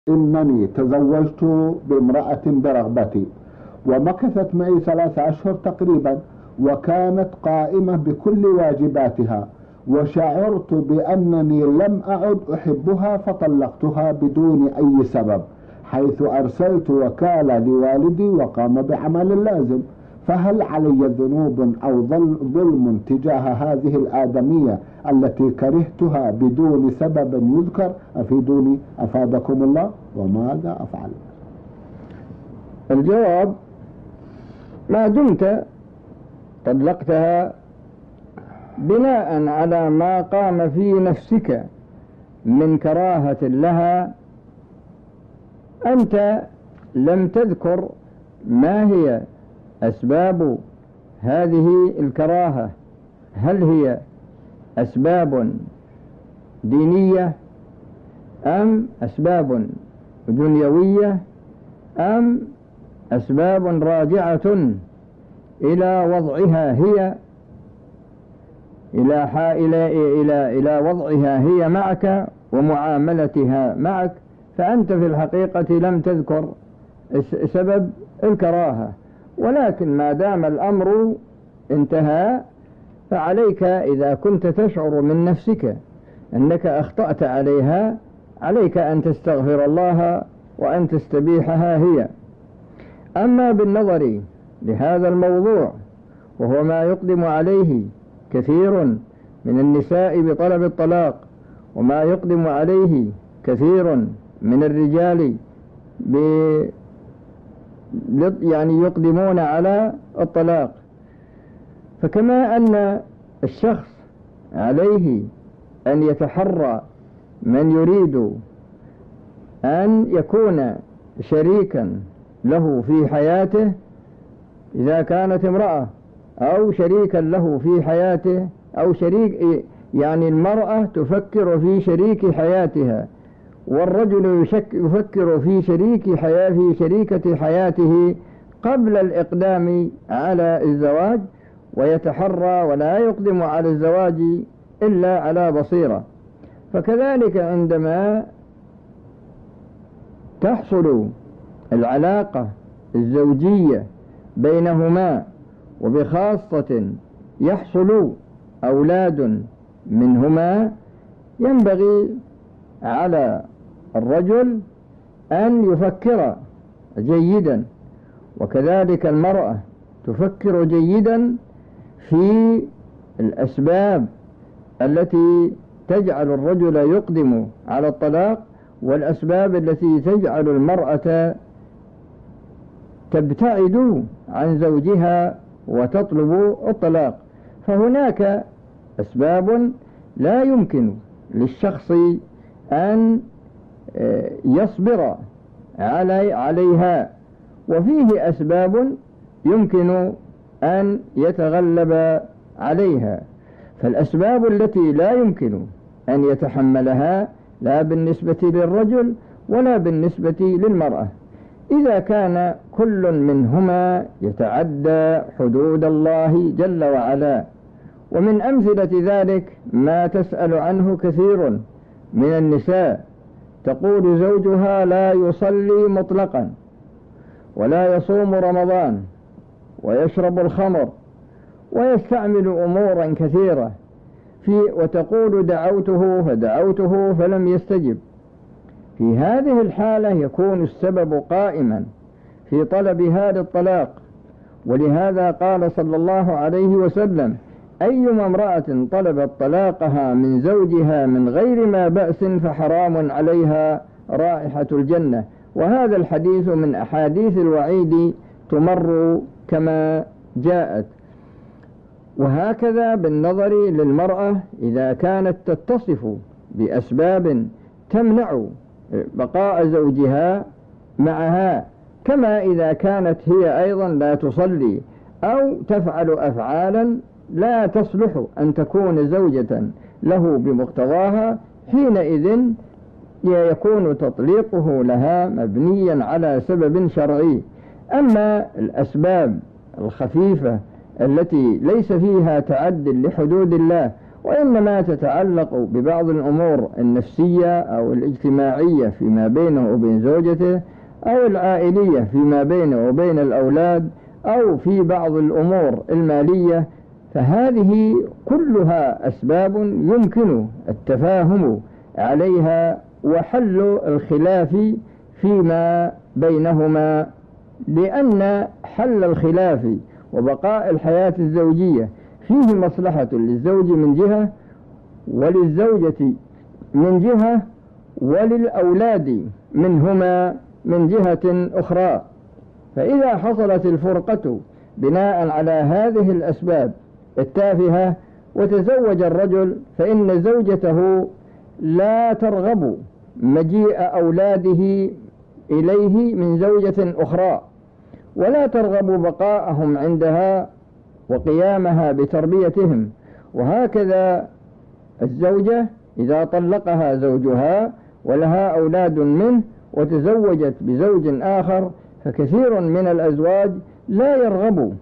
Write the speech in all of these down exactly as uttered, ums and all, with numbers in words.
إنني تزوجت بامرأة برغبتي، ومكثت معي ثلاث أشهر تقريبا، وكانت قائمة بكل واجباتها، وشعرت بأنني لم أعد أحبها فطلقتها بدون أي سبب، حيث أرسلت وكالة لوالدي وقام بعمل اللازم. فهل علي ذنوب أو ظلم تجاه هذه الآدمية التي كرهتها بدون سبب يذكر؟ أفيدوني أفادكم الله، وماذا أفعل؟ الجواب: ما دمت طلقتها بناء على ما قام في نفسك من كراهة لها، أنت لم تذكر ما هي أسباب هذه الكراهة. هل هي أسباب دينية أم أسباب دنيوية أم أسباب راجعة إلى وضعها هي إلى إلى إلى إلى وضعها هي معك ومعاملتها معك؟ فأنت في الحقيقة لم تذكر سبب الكراهة، ولكن ما دام الأمر انتهى فعليك إذا كنت تشعر من نفسك أنك أخطأت عليها، عليك أن تستغفر الله وأن تستبيحها هي. أما بالنظر لهذا الموضوع، وهو ما يقدم عليه كثير من النساء بطلب الطلاق، وما يقدم عليه كثير من الرجال ب يعني يقدمون على الطلاق، فكما أن الشخص عليه أن يتحرى من يريد أن يكون شريكا له في حياته إذا كانت امرأة، أو شريكا له في حياته، أو شريك يعني المرأة تفكر في شريك حياتها، والرجل يفكر في شريك حياة في شريكة حياته قبل الإقدام على الزواج، ويتحرى ولا يقدم على الزواج إلا على بصيرة. فكذلك عندما تحصل العلاقة الزوجية بينهما، وبخاصة يحصل أولاد منهما، ينبغي على الرجل أن يفكر جيدا، وكذلك المرأة تفكر جيدا في الأسباب التي تجعل الرجل يقدم على الطلاق، والأسباب التي تجعل المرأة تبتعد عن زوجها وتطلب الطلاق. فهناك أسباب لا يمكن للشخص أن يصبر عليها، وفيه أسباب يمكن أن يتغلب عليها. فالأسباب التي لا يمكن أن يتحملها لا بالنسبة للرجل ولا بالنسبة للمرأة، إذا كان كل منهما يتعدى حدود الله جل وعلا. ومن أمثلة ذلك ما تسأل عنه كثير من النساء، تقول زوجها لا يصلي مطلقا، ولا يصوم رمضان، ويشرب الخمر، ويستعمل أمورا كثيرة في وتقول دعوته فدعوته فلم يستجب. في هذه الحالة يكون السبب قائما في طلب هذا الطلاق، ولهذا قال صلى الله عليه وسلم: أيما امرأة طلبت طلاقها من زوجها من غير ما بأس فحرام عليها رائحة الجنة. وهذا الحديث من أحاديث الوعيد تمر كما جاءت. وهكذا بالنظر للمرأة إذا كانت تتصف بأسباب تمنع بقاء زوجها معها، كما إذا كانت هي أيضا لا تصلي أو تفعل أفعالا لا تصلح أن تكون زوجة له بمقتضاها، حينئذ يكون تطليقه لها مبنيا على سبب شرعي. أما الأسباب الخفيفة التي ليس فيها تعد لحدود الله وإنما تتعلق ببعض الأمور النفسية أو الاجتماعية فيما بينه وبين زوجته، أو العائلية فيما بينه وبين الأولاد، أو في بعض الأمور المالية، فهذه كلها أسباب يمكن التفاهم عليها وحل الخلاف فيما بينهما، لأن حل الخلاف وبقاء الحياة الزوجية فيه مصلحة للزوج من جهة، وللزوجة من جهة، وللأولاد منهما من جهة أخرى. فإذا حصلت الفرقة بناء على هذه الأسباب التافهة وتزوج الرجل، فإن زوجته لا ترغب مجيء أولاده إليه من زوجة أخرى، ولا ترغب بقاءهم عندها وقيامها بتربيتهم. وهكذا الزوجة إذا طلقها زوجها ولها أولاد منه وتزوجت بزوج آخر، فكثير من الأزواج لا يرغب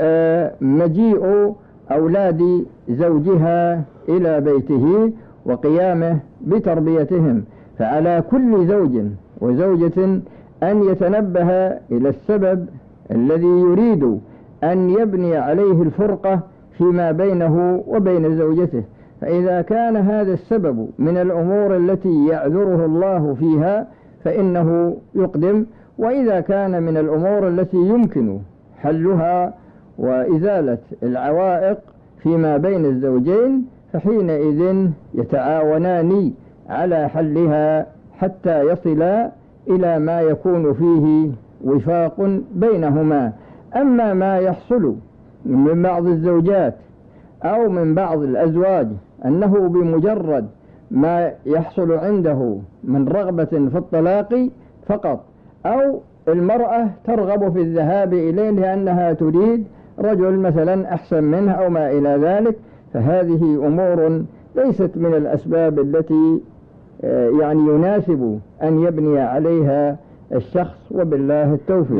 مجيء أولاد زوجها إلى بيته وقيامه بتربيتهم. فعلى كل زوج وزوجة أن يتنبه إلى السبب الذي يريد أن يبني عليه الفرقة فيما بينه وبين زوجته. فإذا كان هذا السبب من الأمور التي يعذره الله فيها فإنه يقدم، وإذا كان من الأمور التي يمكن حلها وإزالة العوائق فيما بين الزوجين فحينئذ يتعاونان على حلها حتى يصلا إلى ما يكون فيه وفاق بينهما. أما ما يحصل من بعض الزوجات أو من بعض الأزواج أنه بمجرد ما يحصل عنده من رغبة في الطلاق فقط، أو المرأة ترغب في الذهاب إليه لأنها تريد رجل مثلا أحسن منه أو ما إلى ذلك، فهذه أمور ليست من الأسباب التي يعني يناسب أن يبني عليها الشخص، وبالله التوفيق.